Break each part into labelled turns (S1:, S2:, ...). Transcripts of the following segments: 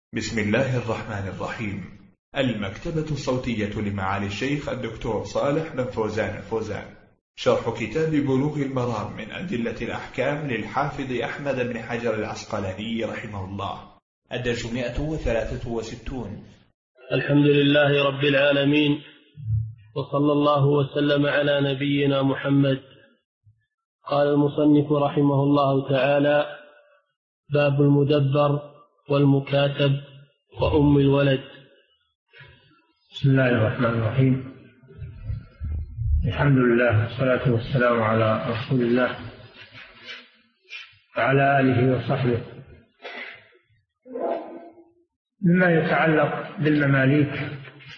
S1: بسم الله الرحمن الرحيم. المكتبة الصوتية لمعالي الشيخ الدكتور صالح بن فوزان الفوزان، شرح كتاب بلوغ المرام من أدلة الأحكام للحافظ أحمد بن حجر العسقلاني رحمه الله، الدرس 163.
S2: الحمد لله رب العالمين، وصلى الله وسلم على نبينا محمد. قال المصنف رحمه الله تعالى: باب المدبر والمكاتب وأم الولد.
S3: بسم الله الرحمن الرحيم. الحمد لله والصلاة والسلام على رسول الله وعلى آله وصحبه. مما يتعلق بالمماليك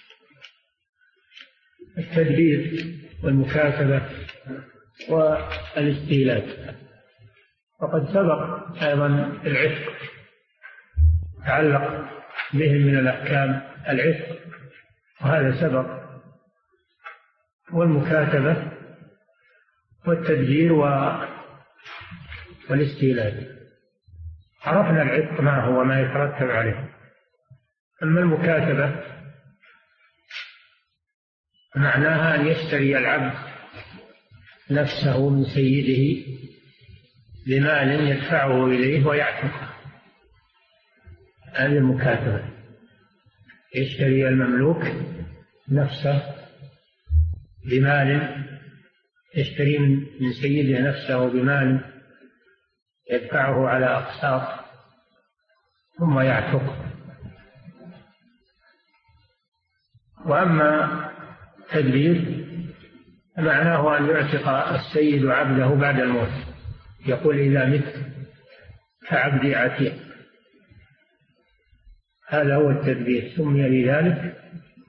S3: التدبير والمكاتبة والاستيلاد، وقد سبق أيضا العتق يتعلق بهم من الأحكام العتق، وهذا سبق، والمكاتبة والتدبير والاستيلاد. عرفنا العتق ما هو ما يترتب عليه. أما المكاتبة معناها أن يشتري العبد نفسه من سيده بمال يدفعه إليه ويعتقه. هذه المكاتبة، يشتري المملوك نفسه بمال، يشتري من سيده نفسه بمال يدفعه على أقساط ثم يعتقه. وأما تدبير معناه أن يعتق السيد عبده بعد الموت، يقول: إذا مت فعبدي عتيق. هذا هو التدبير، سمي بذلك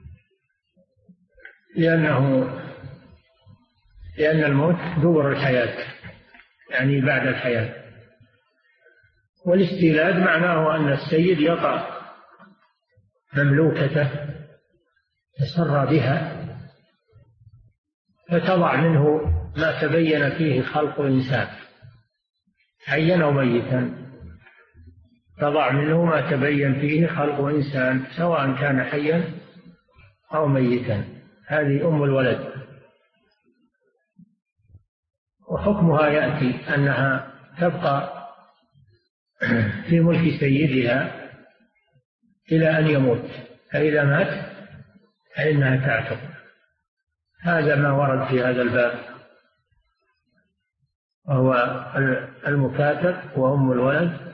S3: لأن الموت دبر الحياة، يعني بعد الحياة. والاستيلاد معناه أن السيد يطأ مملوكته، تسرى بها، فتضع منه ما تبين فيه خلق إنسان حيا أو ميتا، تضع منه ما تبين فيه خلق إنسان سواء كان حيا أو ميتا. هذه أم الولد. وحكمها يأتي أنها تبقى في ملك سيدها إلى أن يموت، فإذا مات فإنها تعتق. هذا ما ورد في هذا الباب، وهو المكاتب وأم الولد،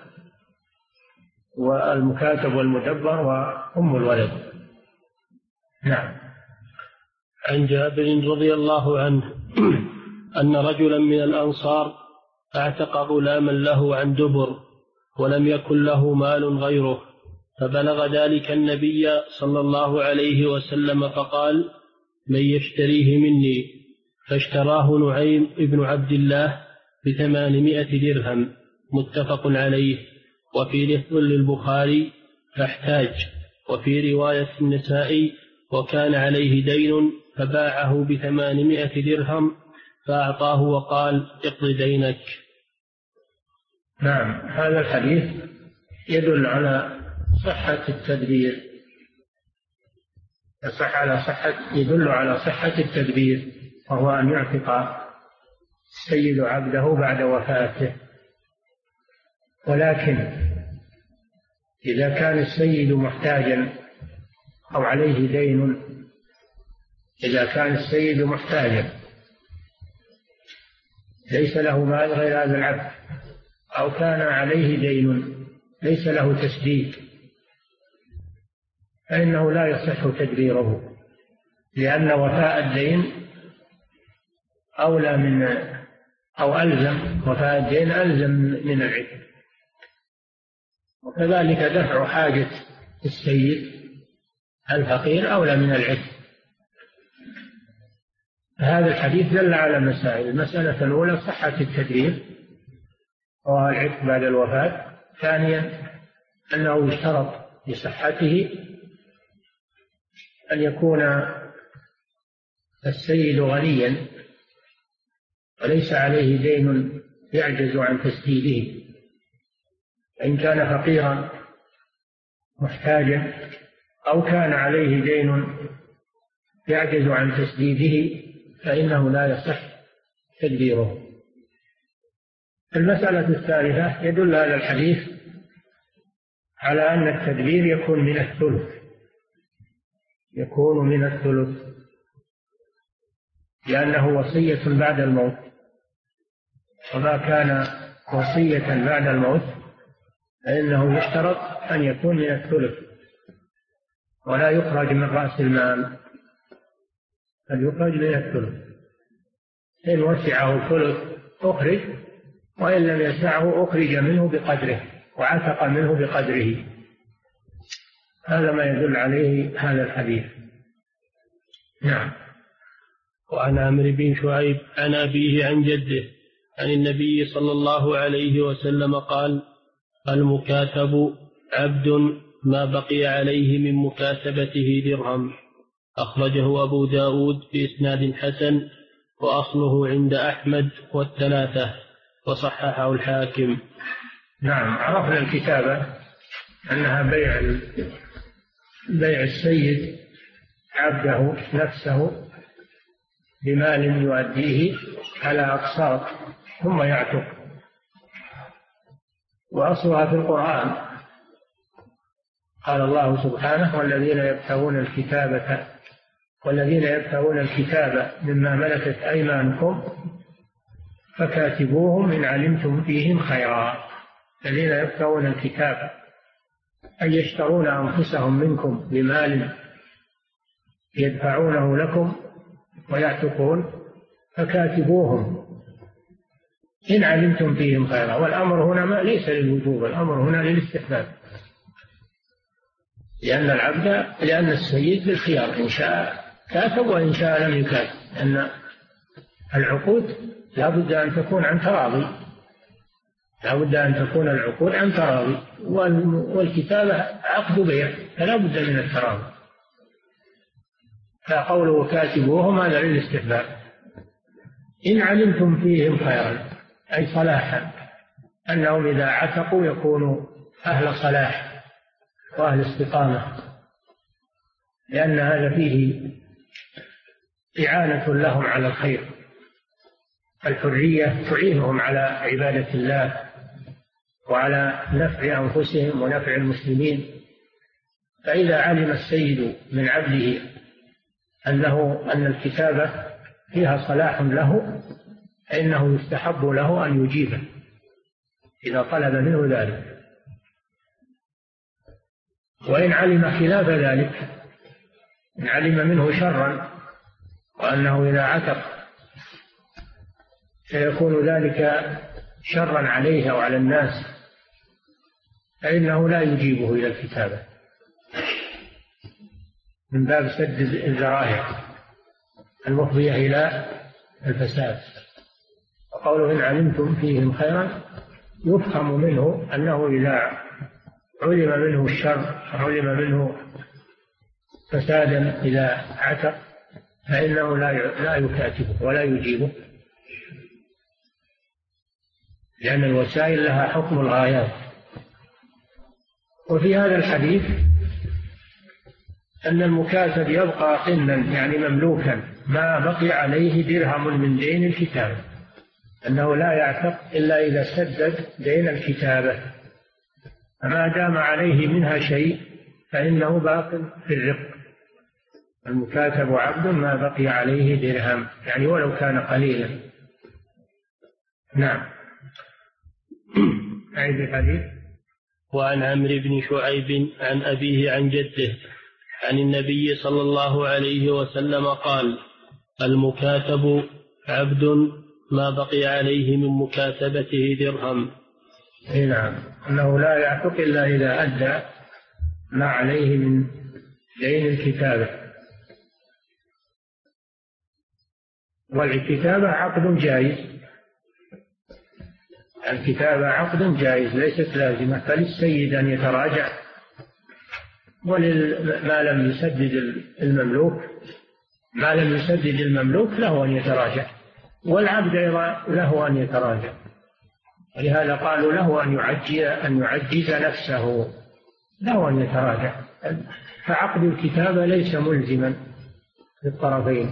S3: والمكاتب والمدبر وأم الولد. نعم.
S2: عن جابر رضي الله عنه أن رجلا من الأنصار اعتق غلاما له عن دبر، ولم يكن له مال غيره، فبلغ ذلك النبي صلى الله عليه وسلم فقال: من يشتريه مني؟ فاشتراه نعيم ابن عبد الله ب800 درهم، متفق عليه. وفي لفظ للبخاري: فاحتاج. وفي رواية النسائي: وكان عليه دين فباعه ب800 درهم فأعطاه وقال: اقض دينك.
S3: نعم. هذا الحديث يدل على صحة التدبير، يدل على صحة التدبير، وهو أن يعتق السيد عبده بعد وفاته. ولكن إذا كان السيد محتاجا أو عليه دين، إذا كان السيد محتاجا ليس له مال غير هذا العبد، أو كان عليه دين ليس له تسديد، فإنه لا يصح تدبيره، لأن وفاء الدين أولى من أو ألزم، وفاء الدين ألزم من العتق. وكذلك دفع حاجة السيد الفقير أولى من العتق. هذا الحديث دل على مسائل: المسألة الأولى صحة التدبير وهو العتق بعد الوفاة. ثانيا أنه يشترط لصحته أن يكون السيد غنيا وليس عليه دين يعجز عن تسديده. إن كان فقيرا محتاجا أو كان عليه دين يعجز عن تسديده فإنه لا يصح تدبيره. المسألة الثالثة يدل هذا الحديث على أن التدبير يكون من الثلث، يكون من الثلث لأنه وصية بعد الموت، وما كان وصية بعد الموت فإنه يشترط أن يكون من الثلث ولا يخرج من رأس المال، بل يخرج من الثلث. إن وسعه الثلث أخرج، وإن لم يسعه أخرج منه بقدره وعتق منه بقدره. هذا ما يدل عليه هذا الحديث. نعم.
S2: وعن عمرو بن شعيب عن أبيه عن جده عن النبي صلى الله عليه وسلم قال: المكاتب عبد ما بقي عليه من مكاتبته درهم. أخرجه أبو داود بإسناد حسن، وأصله عند أحمد والثلاثة، وصححه الحاكم.
S3: نعم. عرفنا الكتابة أنها بيع السيد عبده نفسه بمال يؤديه على أقساط ثم يعتق، وأصلها في القرآن. قال الله سبحانه: والذين يبتغون الكتاب مما ملكت أيمانكم فكاتبوهم إن علمتم فيهم خيرا. الذين يبتغون الكتاب أي يشترون أنفسهم منكم بمال يدفعونه لكم ويعتقون، فكاتبوهم إن علمتم فيهم خيرا. والأمر هنا ليس للوجوب، الأمر هنا للاستحباب، لأن السيد بالخيار، إن شاء كاتب وإن شاء لم يكاتب، لأن العقود لا بد أن تكون عن تراضي، العقود عن تراضي، والكتابة عقد بيع فلا بد من التراضي. فقوله كاتبوهم هذا للاستحباب. إن علمتم فيهم خيرا أي صلاحا، أنهم إذا عتقوا يكونوا أهل صلاح وأهل استقامة، لأن هذا فيه إعانة لهم على الخير. الحرية تعينهم على عبادة الله وعلى نفع أنفسهم ونفع المسلمين. فإذا علم السيد من عبده أن الكتابة فيها صلاح له فإنه يستحب له أن يجيبه إذا طلب منه ذلك. وإن علم خلاف ذلك، إن علم منه شرا وأنه إذا عتق سيكون ذلك شرا عليه أو على الناس، فإنه لا يجيبه إلى الكتابة من باب سد الذرائع المفضية إلى الفساد. وقوله إن علمتم فيهم خيرا يفهم منه أنه إذا علم منه الشر، علم منه فسادا إذا عتق، فإنه لا يكاتبه ولا يجيبه، لأن الوسائل لها حكم الغايات. وفي هذا الحديث أن المكاتب يبقى قنا يعني مملوكا ما بقي عليه درهم من دين الكتابة، أنه لا يعتق إلا إذا سدد دين الكتابة، فما دام عليه منها شيء فإنه باق في الرق. المكاتب عبد ما بقي عليه درهم، يعني ولو كان قليلا. نعم. أعيد الحديث.
S2: وعن عمرو بن شعيب عن أبيه عن جده عن النبي صلى الله عليه وسلم قال: المكاتب عبد ما بقي عليه من مكاتبته درهم.
S3: نعم، أنه لا يعتق إلا إذا أدى ما عليه من دين الكتابة. والكتابة عقد جائز، الكتابة عقد جائز ليست لازمة، فللسيد أن يتراجع، ما لم يسدد المملوك له أن يتراجع، والعبد أيضا له أن يتراجع. ولهذا قالوا له أن يعجز نفسه له أن يتراجع. فعقد الكتابة ليس ملزما للطرفين،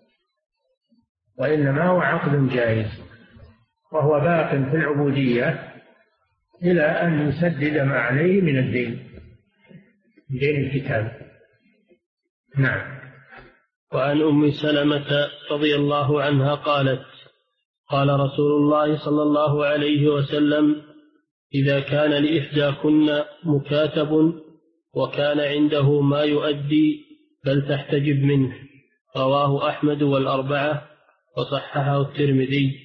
S3: وإنما هو عقد جائز، وهو باق في العبودية إلى أن يسدد ما عليه من الدين، دين الكتاب. نعم.
S2: وعن أم سلمة رضي الله عنها قالت: قال رسول الله صلى الله عليه وسلم: إذا كان لإحداكن مكاتب وكان عنده ما يؤدي فلتحتجب منه. رواه أحمد والأربعة وصححه الترمذي.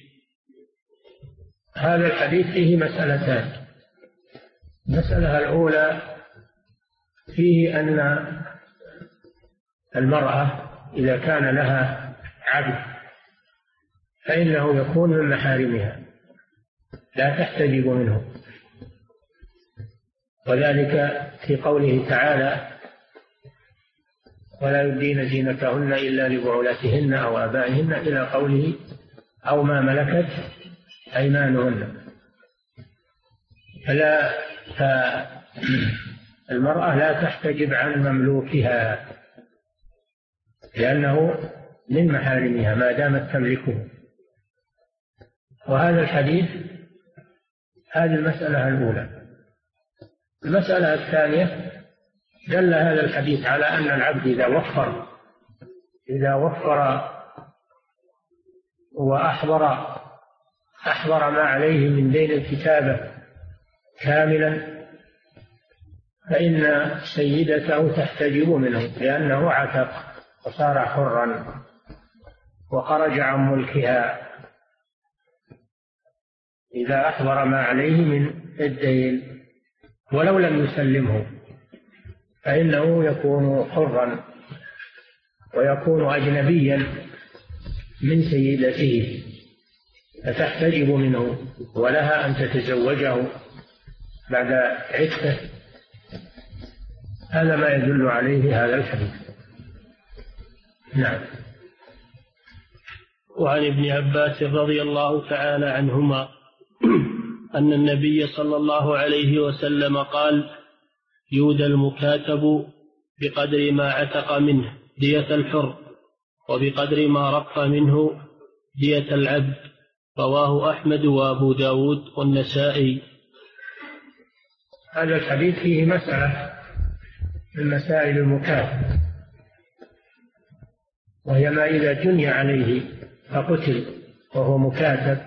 S3: هذا الحديث فيه مسألتان. المسألة الأولى فيه أن المرأة إذا كان لها عبد فإنه يكون من محارمها لا تحتجب منه، وذلك في قوله تعالى: ولا يبدين زينتهن إلا لبعولتهن أو آبائهن، إلى قوله: أو ما ملكت أيمانهن. فالمرأة لا تحتجب عن مملوكها لأنه من محارمها ما دامت تملكه. وهذا الحديث، هذه المسألة الأولى. المسألة الثانية: دل هذا الحديث على أن العبد إذا وفر وأحضر ما عليه من دين الكتابة كاملا فإن سيدته تحتجب منه، لأنه عتق وصار حرا وخرج عن ملكها إذا أحضر ما عليه من الدين، ولو لم يسلمه فإنه يكون حرا ويكون أجنبيا من سيدته فتحتجب منه، ولها أن تتزوجه بعد عتقه. هذا ما يدل عليه هذا الحديث. نعم.
S2: وعن ابن عباس رضي الله تعالى عنهما أن النبي صلى الله عليه وسلم قال: يودى المكاتب بقدر ما عتق منه دية الحر، وبقدر ما رق منه دية العبد. رواه أحمد وأبو داود والنسائي.
S3: هذا الحديث فيه مسألة من مسائل المكاتب، وهي ما إذا جني عليه فقتل وهو مكاتب،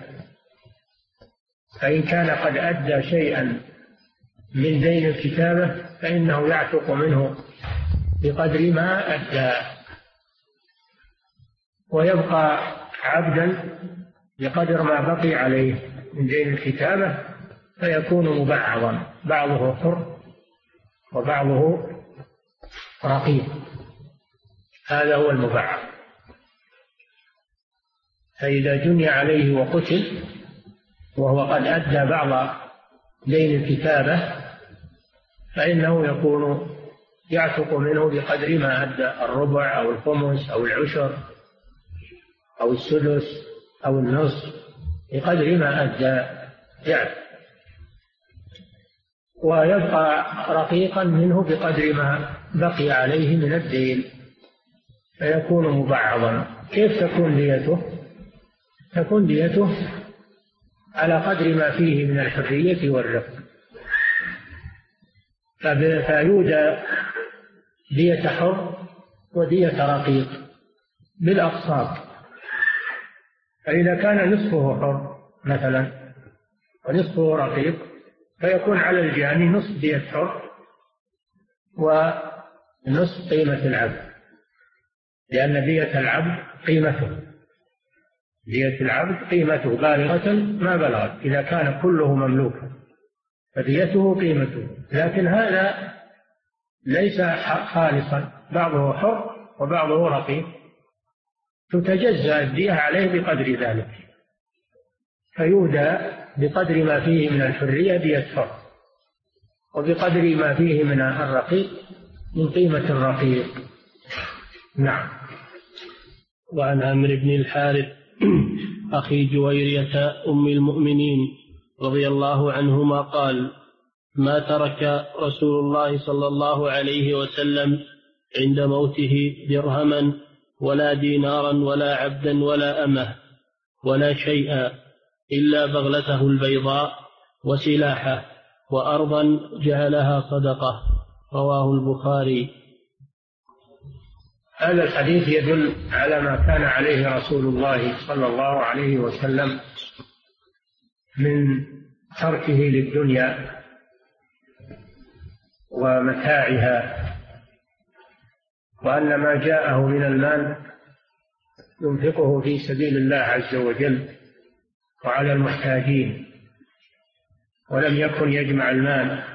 S3: فإن كان قد أدى شيئا من دين الكتابة فإنه يعتق منه بقدر ما أدى، ويبقى عبدا بقدر ما بقي عليه من دين الكتابة، فيكون مبعضا، بعضه حر وبعضه رقيق. هذا هو المبعض. فإذا جني عليه وقتل وهو قد أدى بعض دين الكتابة فإنه يكون يعتق منه بقدر ما أدى، الربع أو الخمس أو العشر أو السدس أو النصف، بقدر ما أدى يعتق، ويبقى رقيقا منه بقدر ما بقي عليه من الدين، فيكون مبعضا. كيف تكون ديته؟ تكون ديته على قدر ما فيه من الحرية والرق، فيودى دية حر ودية رقيق بالأقساط. فإذا كان نصفه حر مثلا ونصفه رقيق فيكون على الجاني نصف دية حر ونصف قيمة العبد، لأن دية العبد قيمته، دية العبد قيمته بالغة ما بلغت إذا كان كله مملوكا، فديته قيمته. لكن هذا ليس خالصا، بعضه حر وبعضه رقيق، تتجزأ الدية عليه بقدر ذلك، فيودى بقدر ما فيه من الحرية دية حر، وبقدر ما فيه من الرقيق من قيمة الرقيق. نعم.
S2: وعن عمرو بن الحارث أخي جويرية أم المؤمنين رضي الله عنهما قال: ما ترك رسول الله صلى الله عليه وسلم عند موته درهما ولا دينارا ولا عبدا ولا أمه ولا شيئا إلا بغلته البيضاء وسلاحه وأرضا جعلها صدقة. رواه البخاري.
S3: هذا الحديث يدل على ما كان عليه رسول الله صلى الله عليه وسلم من تركه للدنيا ومتاعها، وأن ما جاءه من المال ينفقه في سبيل الله عز وجل وعلى المحتاجين، ولم يكن يجمع المال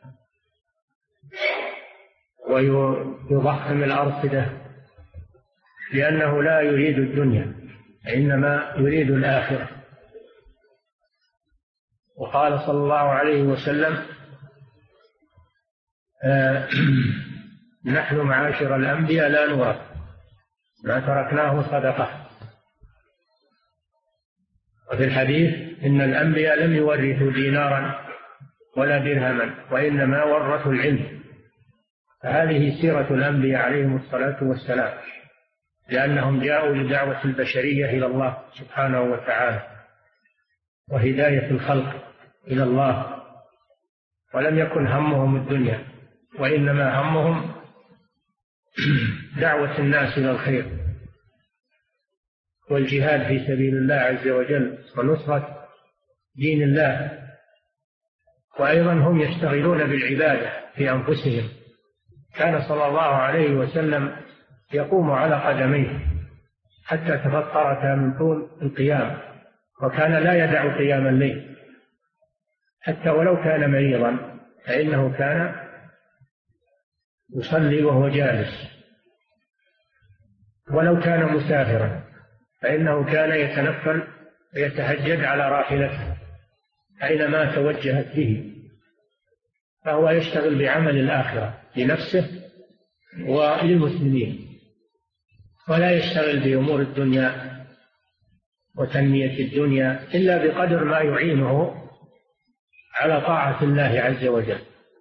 S3: ويضخم الأرصدة، لأنه لا يريد الدنيا إنما يريد الآخرة. وقال صلى الله عليه وسلم: نحن معاشر الأنبياء لا نورث ما تركناه صدقة. وفي الحديث: إن الأنبياء لم يورثوا دينارا ولا درهما وإنما ورثوا العلم. فهذه سيرة الأنبياء عليهم الصلاة والسلام، لأنهم جاءوا لدعوة البشرية إلى الله سبحانه وتعالى وهداية الخلق إلى الله، ولم يكن همهم الدنيا، وإنما همهم دعوة الناس إلى الخير والجهاد في سبيل الله عز وجل ونصرة دين الله. وأيضا هم يشتغلون بالعبادة في أنفسهم. كان صلى الله عليه وسلم يقوم على قدميه حتى تفطرت من طول القيام، وكان لا يدع قيام الليل حتى ولو كان مريضا، فإنه كان يصلي وهو جالس، ولو كان مسافرا فإنه كان يتنفل ويتهجد على راحلته أينما توجهت به، فهو يشتغل بعمل الآخرة لنفسه وللمسلمين، ولا يشتغل بأمور الدنيا وتنمية الدنيا إلا بقدر ما يعينه على طاعة الله عز وجل.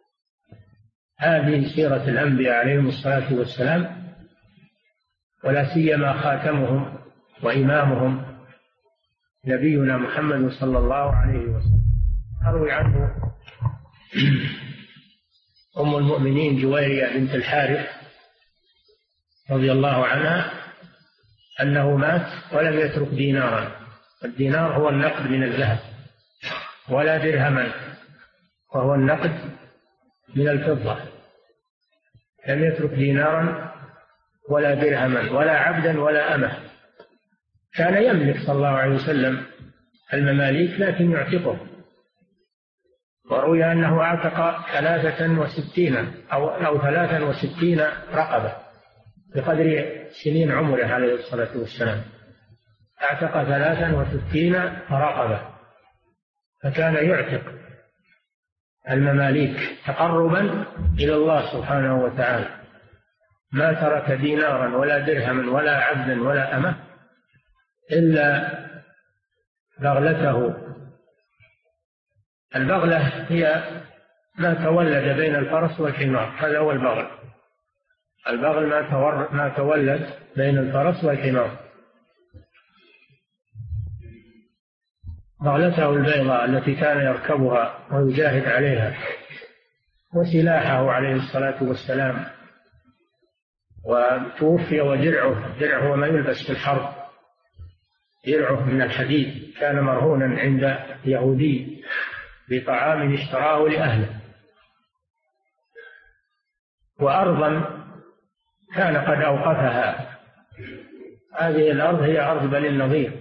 S3: هذه سيرة الأنبياء عليهم الصلاة والسلام، ولا سيما خاتمهم وإمامهم نبينا محمد صلى الله عليه وسلم. أروي عنه أم المؤمنين جويرية بنت الحارث رضي الله عنها أنه مات ولم يترك دينارا، الدينار هو النقد من الذهب، ولا درهما وهو النقد من الفضة، لم يترك دينارا ولا درهما ولا عبدا ولا أمه. كان يملك صلى الله عليه وسلم المماليك لكن يعتقه، وروي أنه أعتق 63 رقبة بقدر سنين عمره عليه الصلاة والسلام، أعتق 63 رقبة، فكان يعتق المماليك تقربا إلى الله سبحانه وتعالى. ما ترك دينارا ولا درهما ولا عبدا ولا أمة إلا بغلته. البغلة هي ما تولد بين الفرس والحمار، هذا هو البغل. البغل ما تولد بين الفرس والحمار. بغلته البيضاء التي كان يركبها ويجاهد عليها، وسلاحه عليه الصلاة والسلام، وتوفي ودرعه وما يلبس في الحرب، درعه من الحديد كان مرهونا عند يهودي بطعام اشتراه لأهله. وأرضا كان قد أوقفها، هذه الأرض هي أرض بني النضير،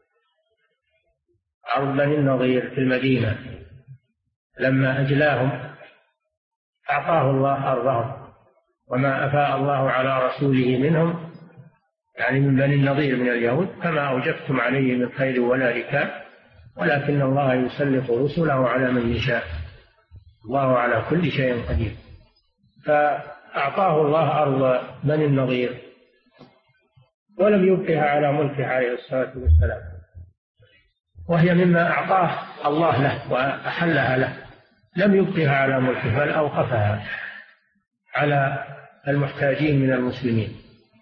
S3: أرض بني النضير في المدينة. لما أجلاهم أعطاه الله أرضهم، وما أفاء الله على رسوله منهم، يعني من بني النضير من اليهود، فما أوجفتم عليه من خيل ولا ركاب، ولكن الله يسلط رسله على من يشاء، الله على كل شيء قدير. فأعطاه الله أرض بني النضير ولم يبقها على ملكه عليه الصلاة والسلام، وهي مما أعطاه الله له وأحلها له، لم يبقها على ملكه بل أوقفها على المحتاجين من المسلمين.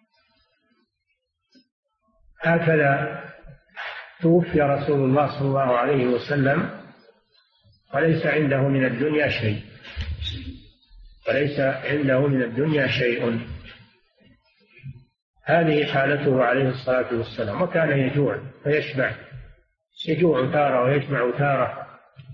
S3: هكذا توفي رسول الله صلى الله عليه وسلم وليس عنده من الدنيا شيء، وليس عنده من الدنيا شيء. هذه حالته عليه الصلاة والسلام. وكان يجوع ويشبع، يجوع تارة ويشبع تارة،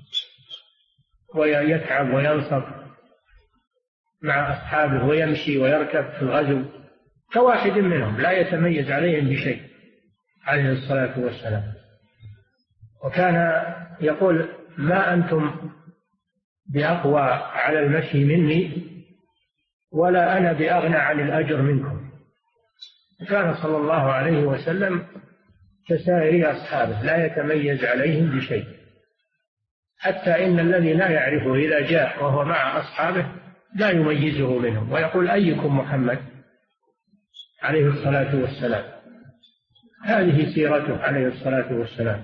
S3: ويتعب وينصب مع أصحابه ويمشي ويركب في الغزو كواحد منهم، لا يتميز عليهم بشيء عليه الصلاة والسلام. وكان يقول: ما أنتم بأقوى على المشي مني ولا أنا بأغنى عن الأجر منكم. كان صلى الله عليه وسلم كسائر أصحابه لا يتميز عليهم بشيء، حتى إن الذي لا يعرفه إذا جاء وهو مع أصحابه لا يميزه منهم، ويقول: أيكم محمد عليه الصلاة والسلام. هذه سيرته عليه الصلاة والسلام،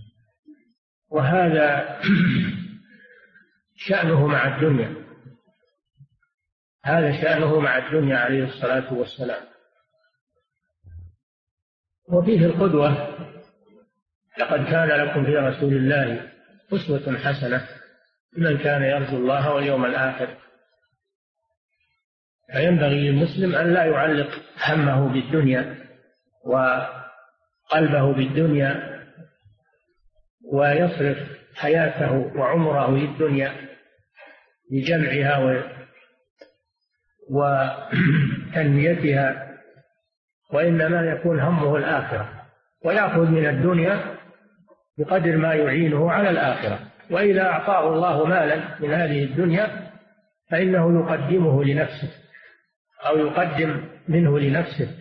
S3: وهذا شأنه مع الدنيا، هذا شأنه مع الدنيا عليه الصلاة والسلام. وفيه القدوة: لقد كان لكم في رسول الله أسوة حسنة لمن كان يرجو الله واليوم الآخر. فينبغي للمسلم أن لا يعلق همه بالدنيا وقلبه بالدنيا ويصرف حياته وعمره للدنيا لجمعها وتنميتها، وإنما يكون همه الآخرة، ويأخذ من الدنيا بقدر ما يعينه على الآخرة. وإذا أعطاه الله مالا من هذه الدنيا فإنه يقدمه لنفسه أو يقدم منه لنفسه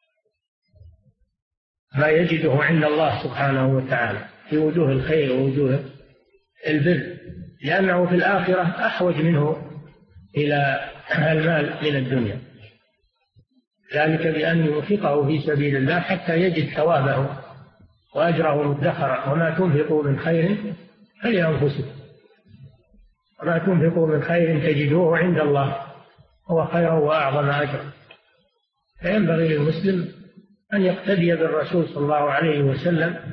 S3: ما يجده عند الله سبحانه وتعالى في وجوه الخير ووجوه البر، لأنه في الآخرة أحوج منه إلى المال من الدنيا، ذلك بأن ينفقه في سبيل الله حتى يجد ثوابه وأجره مدخرا. وما تنفقوا من خير فلأنفسكم وما تنفقوا من خير تجدوه عند الله هو خيرا وأعظم أجرا. فينبغي للمسلم أن يقتدي بالرسول صلى الله عليه وسلم،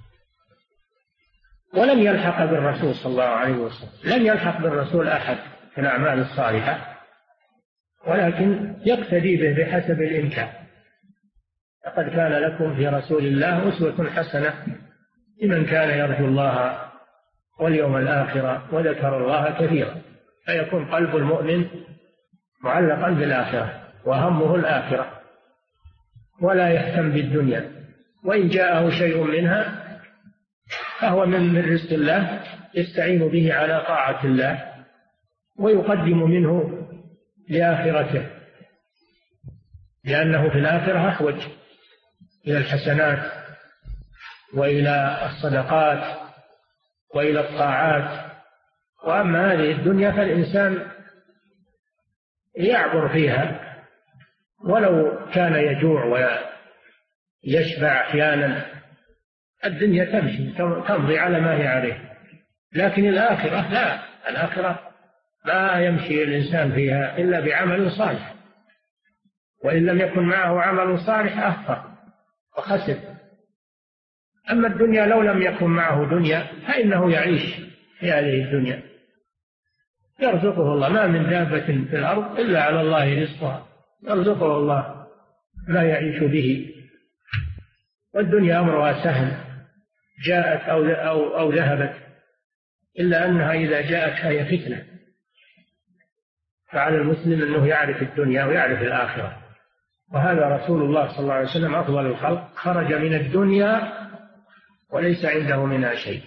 S3: ولم يلحق بالرسول صلى الله عليه وسلم، لم يلحق بالرسول أحد في الأعمال الصالحة، ولكن يقتدي به بحسب الإمكان. لقد كان لكم في رسول الله أسوة حسنة لمن كان يرجو الله واليوم الآخر وذكر الله كثيرا. فيكون قلب المؤمن معلقا بالآخرة وهمه الآخرة، ولا يهتم بالدنيا، وإن جاءه شيء منها فهو من رزق الله يستعين به على طاعة الله ويقدم منه لآخرته، لأنه في الآخرة أحوج إلى الحسنات وإلى الصدقات وإلى الطاعات. وأما هذه الدنيا فالإنسان يعبر فيها ولو كان يجوع ويشبع أحيانا، الدنيا تمشي تمضي على ما هي عليه. لكن الآخرة لا، الآخرة ما يمشي الإنسان فيها إلا بعمل صالح، وإن لم يكن معه عمل صالح أخطأ وخسر. أما الدنيا لو لم يكن معه دنيا فإنه يعيش في هذه الدنيا، يرزقه الله. ما من دابة في الأرض إلا على الله رزقها، يرزقه الله ما يعيش به. والدنيا أمرها سهل، جاءت أو ذهبت، إلا أنها إذا جاءت فهي فتنة. فعلى المسلم أنه يعرف الدنيا ويعرف الآخرة. وهذا رسول الله صلى الله عليه وسلم أفضل الخلق، خرج من الدنيا وليس عنده منها شيء،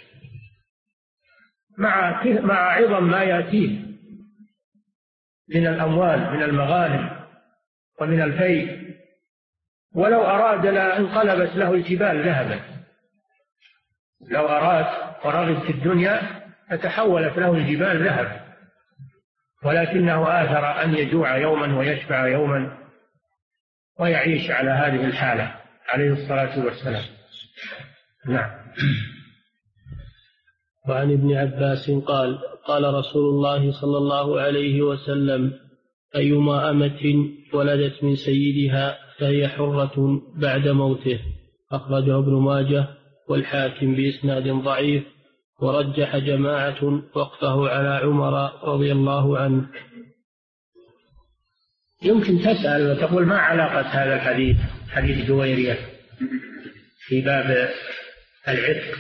S3: مع عظم ما يأتيه من الأموال من المغانم ومن الفيء. ولو أراد لانقلبت له الجبال ذهبا، لو أراد ورغب في الدنيا فتحولت له الجبال ذهبا، ولكنه آثر أن يجوع يوما ويشبع يوما ويعيش على هذه الحالة عليه الصلاة والسلام. نعم.
S2: وعن ابن عباس قال قال رسول الله صلى الله عليه وسلم أيما أمة ولدت من سيدها فهي حرة بعد موته. أخرجه ابن ماجه والحاكم بإسناد ضعيف، ورجح جماعة وقفه على عمر رضي الله عنه.
S3: يمكن تسأل وتقول ما علاقة هذا الحديث حديث جويرية في باب العتق؟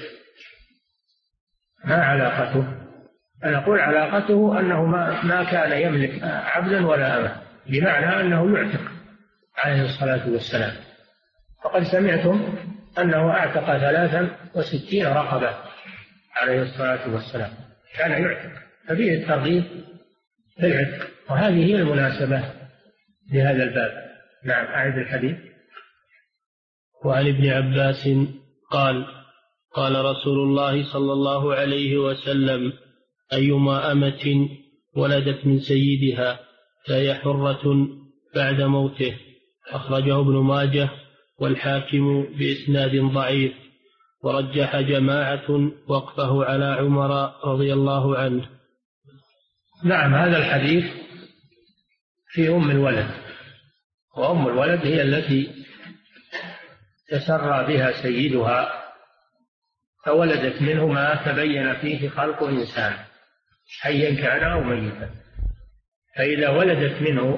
S3: ما علاقته؟ أنا أقول علاقته أنه ما كان يملك عبدا ولا أمة، بمعنى أنه يعتق عليه الصلاة والسلام. وقد سمعتم أنه أعتق 63 رقبة عليه الصلاة والسلام، كان يعتق، ففيه الترغيب في العتق، وهذه هي المناسبة لهذا الباب. نعم، أعد الحديث.
S2: وعن ابن عباس قال قال رسول الله صلى الله عليه وسلم أيما أمة ولدت من سيدها فهي حرة بعد موته. أخرجه ابن ماجه والحاكم بإسناد ضعيف، ورجح جماعة وقفه على عمر رضي الله عنه.
S3: نعم، هذا الحديث في أم الولد، وأم الولد هي التي تسرى بها سيدها فولدت منه ما تبين فيه خلق إنسان حيا كان أو ميتا، فإذا ولدت منه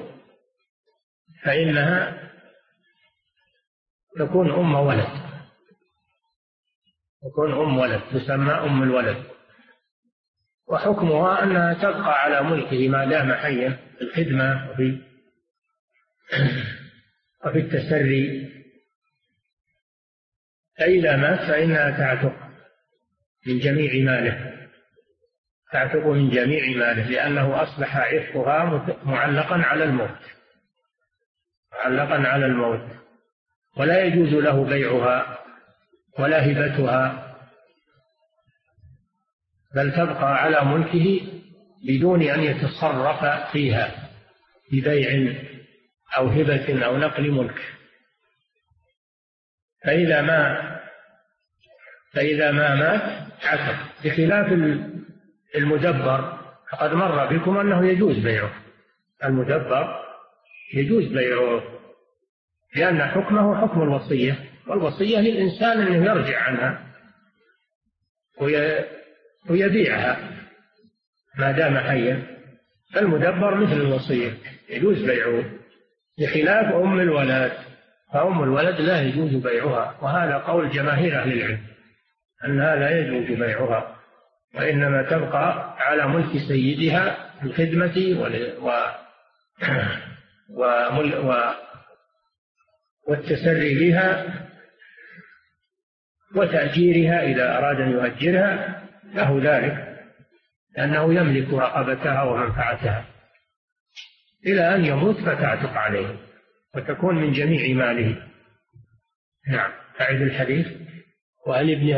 S3: فإنها تكون أم ولد، تكون أم ولد، تسمى أم الولد. وحكمها أنها تبقى على ملكه ما دام حيا في الخدمة وفي التسري، فإذا مات فإنها تعتق من جميع ماله، تعتق من جميع ماله، لأنه أصبح عتقها معلقا على الموت، معلقا على الموت، ولا يجوز له بيعها ولا هبتها، بل تبقى على ملكه بدون أن يتصرف فيها ببيع أو هبة أو نقل ملك. فإذا ما مات عتق، بخلاف المدبر، فقد مر بكم أنه يجوز بيعه، المدبر يجوز بيعه لأن حكمه حكم الوصية، والوصية للإنسان أنه يرجع عنها ويبيعها ما دام حيا، فالمدبر مثل الوصية يجوز بيعه، بخلاف أم الولد، فأم الولد لا يجوز بيعها، وهذا قول جماهير أهل العلم أنها لا يجوز بيعها، وإنما تبقى على ملك سيدها بالخدمة والتسري بها وتأجيرها إذا أراد أن يؤجرها له ذلك، لأنه يملك رقبتها ومنفعتها إلى أن يموت فتعتق عليه وتكون من جميع ماله. نعم، أعد الحديث.
S2: وعن ابن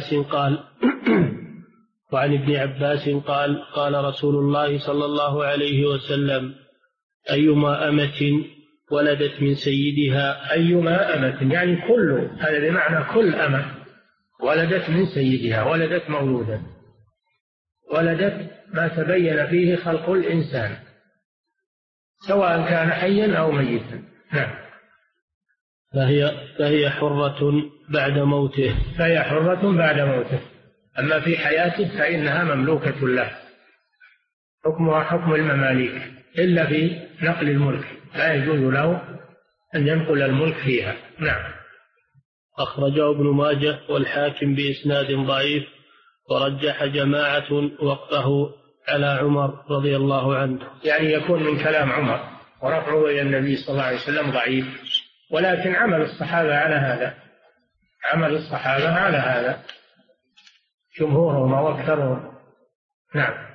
S2: عباس قال قال رسول الله صلى الله عليه وسلم أيما أمة ولدت من سيدها،
S3: أيما أمة يعني كل، هذا بمعنى كل أمة ولدت من سيدها، ولدت مولودا، ولدت ما تبين فيه خلق الإنسان سواء كان حيا أو ميتا. نعم،
S2: فهي حرة بعد موته،
S3: فهي حرة بعد موته، أما في حياته فإنها مملوكة له، حكمها حكم المماليك، إلا في نقل الملك لا يجوز له أن ينقل الملك فيها. نعم.
S2: أخرجه ابن ماجه والحاكم بإسناد ضعيف، ورجح جماعة وقفه على عمر رضي الله عنه.
S3: يعني يكون من كلام عمر ورفعه إلى النبي صلى الله عليه وسلم ضعيف، ولكن عمل الصحابة على هذا، عمل الصحابة على هذا جمهورهم وأكثرهم. نعم.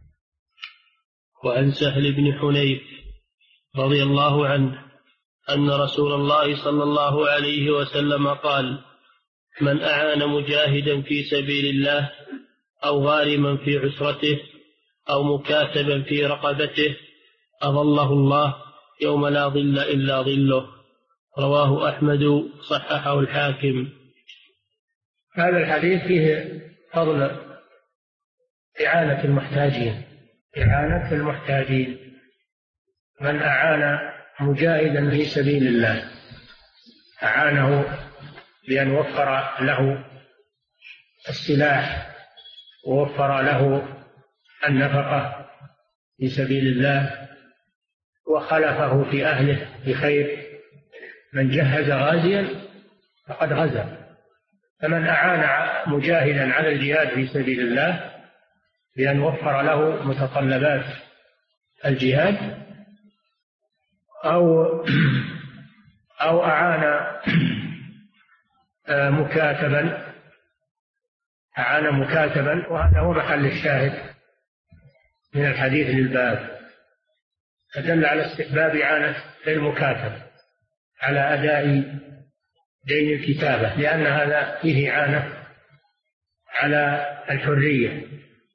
S2: وعن سهل بن حنيف رضي الله عنه أن رسول الله صلى الله عليه وسلم قال من أعان مجاهدا في سبيل الله أو غارما في عسرته أو مكاتبا في رقبته أظله الله يوم لا ظل إلا ظله. رواه أحمد صححه الحاكم.
S3: هذا الحديث فيه فضل إعانة المحتاجين، إعانة المحتاجين. من أعان مجاهدا في سبيل الله أعانه بأن وفر له السلاح ووفر له النفقة في سبيل الله وخلفه في أهله بخير. من جهز غازيا فقد غزا. فمن أعان مجاهدا على الجهاد في سبيل الله بأن وفر له متطلبات الجهاد أو أعان مكاتبا، وهذا هو محل الشاهد من الحديث للباب، فدل على استحباب إعانة المكاتب على أداء دين الكتابة، لأن هذا فيه إعانة على الحرية،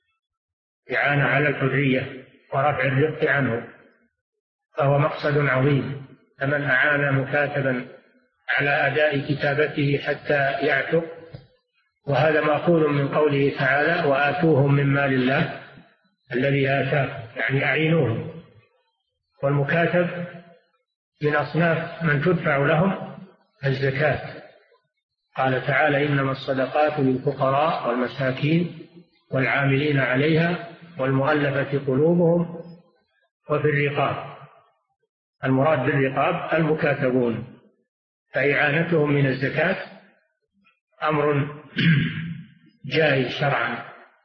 S3: إعانة على الحرية ورفع الرق عنه، فهو مقصد عظيم. فمن أعان مكاتبا على أداء كتابته حتى يعتق، وهذا مأخوذ من قوله تعالى وآتوهم من مال الله الذي آتاكم، يعني أعينوهم. والمكاتب من أصناف من تدفع لهم الزكاة. قال تعالى إنما الصدقات للفقراء والمساكين والعاملين عليها والمؤلفة قلوبهم وفي الرقاب. المراد بالرقاب المكاتبون، فإعانتهم من الزكاة أمر جائز شرعا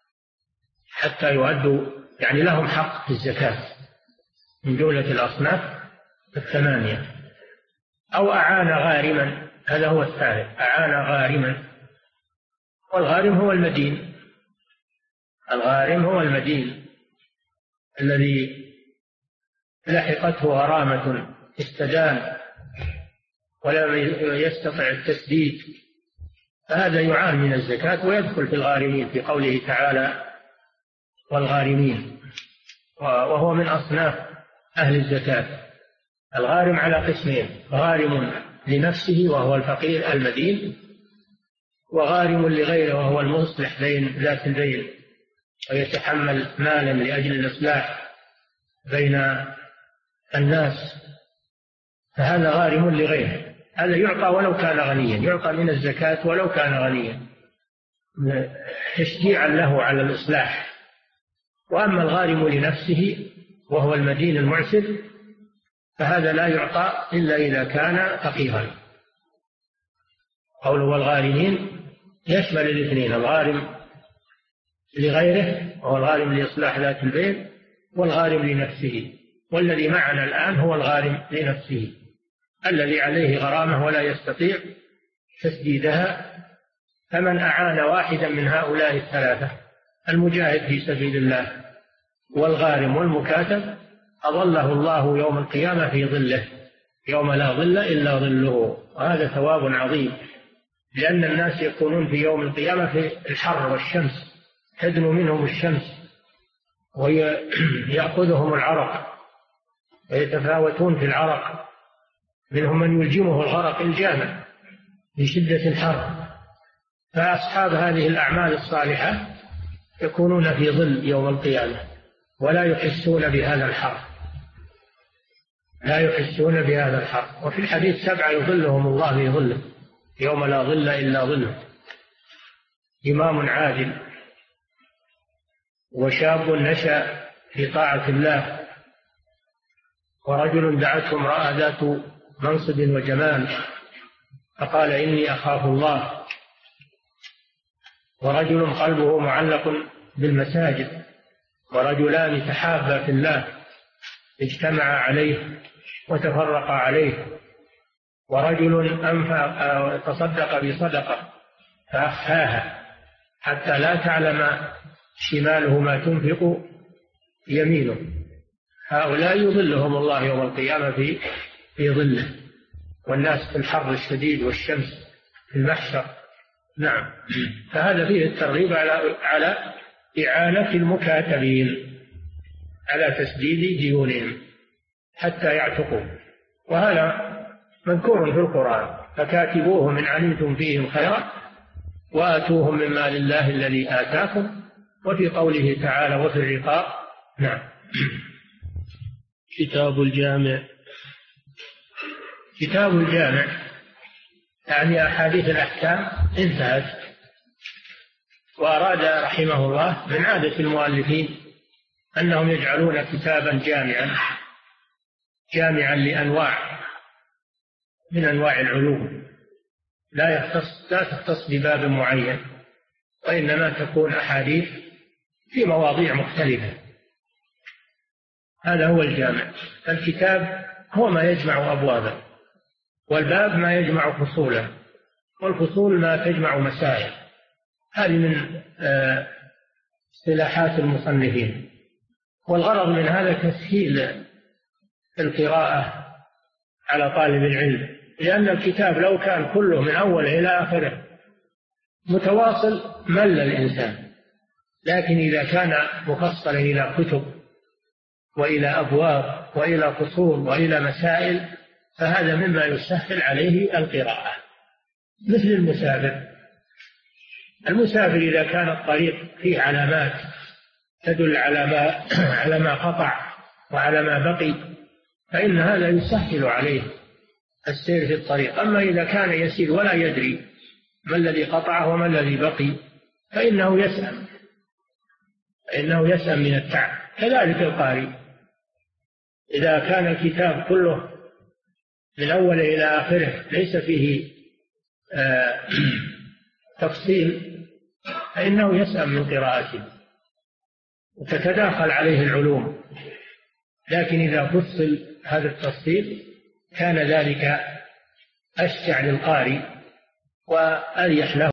S3: حتى يؤدوا، يعني لهم حق في الزكاة من جملة الأصناف الثمانية. أو أعان غارما، هذا هو الثالث، أعان غارما. والغارم هو المدين، الغارم هو المدين الذي لحقته غرامة استدان ولم يستطع التسديد، فهذا يعان من الزكاة ويدخل في الغارمين في قوله تعالى والغارمين، وهو من أصناف أهل الزكاة. الغارم على قسمين: غارم لنفسه وهو الفقير المدين، وغارم لغيره وهو المصلح بين ذات البين ويتحمل مالا لأجل الإصلاح بين الناس، فهذا غارم لغيره. هذا يعطى ولو كان غنيا، يعطى من الزكاة ولو كان غنيا تشجيعا له على الإصلاح. وأما الغارم لنفسه وهو المدين المعسر فهذا لا يعطى إلا إذا كان فقيرا. قوله والغارمين يشمل الاثنين: الغارم لغيره وهو الغارم لإصلاح ذات البين، والغارم لنفسه. والذي معنا الآن هو الغارم لنفسه الذي عليه غرامة ولا يستطيع تسديدها. فمن أعان واحدا من هؤلاء الثلاثة: المجاهد في سبيل الله والغارم والمكاتب، أظله الله يوم القيامة في ظله يوم لا ظل إلا ظله. وهذا ثواب عظيم، لأن الناس يكونون في يوم القيامة في الحر والشمس، تدنو منهم الشمس ويأخذهم العرق ويتفاوتون في العرق، منهم من يلجمه الغرق الجامع لشدة الحر. فأصحاب هذه الأعمال الصالحة يكونون في ظل يوم القيامة ولا يحسون بهذا الحر، لا يحسون بهذا الحر. وفي الحديث 7 يظلهم الله في ظله يوم لا ظل إلا ظله: إمام عادل، وشاب نشأ في طاعة الله، ورجل دعته امرأة ذات منصب وجمال فقال إني أخاف الله، ورجل قلبه معلق بالمساجد، ورجلان تحابا في الله اجتمعا عليه وتفرقا عليه، ورجل تصدق بصدقة فأخفاها حتى لا تعلم شماله ما تنفق يمينه. هؤلاء يظلهم الله يوم القيامة في ظله، والناس في الحر الشديد والشمس في المحشر. نعم، فهذا فيه الترغيب على إعانة المكاتبين على تسديد ديونهم حتى يعتقوا، وهذا مذكور في القرآن: فكاتبوهم إن علمتم فيهم خيرا وآتوهم من مال الله الذي آتاكم وفي قوله تعالى وفي الرقاب. نعم.
S2: كتاب الجامع.
S3: كتاب الجامع يعني أحاديث الأحكام انتهت، وأراد رحمه الله من عادة المؤلفين أنهم يجعلون كتابا جامعا لأنواع من أنواع العلوم، لا تختص بباب معين، وإنما تكون أحاديث في مواضيع مختلفة. هذا هو الجامع. الكتاب هو ما يجمع أبوابه، والباب ما يجمع فصوله، والفصول ما تجمع مسائل. هذه من اصطلاحات المصنفين، والغرض من هذا تسهيل القراءة على طالب العلم، لأن الكتاب لو كان كله من أوله إلى آخره متواصل مل الإنسان، لكن إذا كان مفصلا إلى كتب وإلى أبواب وإلى فصول وإلى مسائل فهذا مما يسهل عليه القراءة. مثل المسافر إذا كان الطريق فيه علامات تدل على ما قطع وعلى ما بقي فإن هذا يسهل عليه السير في الطريق. أما إذا كان يسير ولا يدري ما الذي قطعه وما الذي بقي فإنه يسأم من التعب. كذلك القارئ إذا كان الكتاب كله من أوله إلى آخره ليس فيه تفصيل فإنه يسأم من قراءته وتتداخل عليه العلوم. لكن إذا فصل هذا التفصيل كان ذلك أشجع للقارئ وأريح له.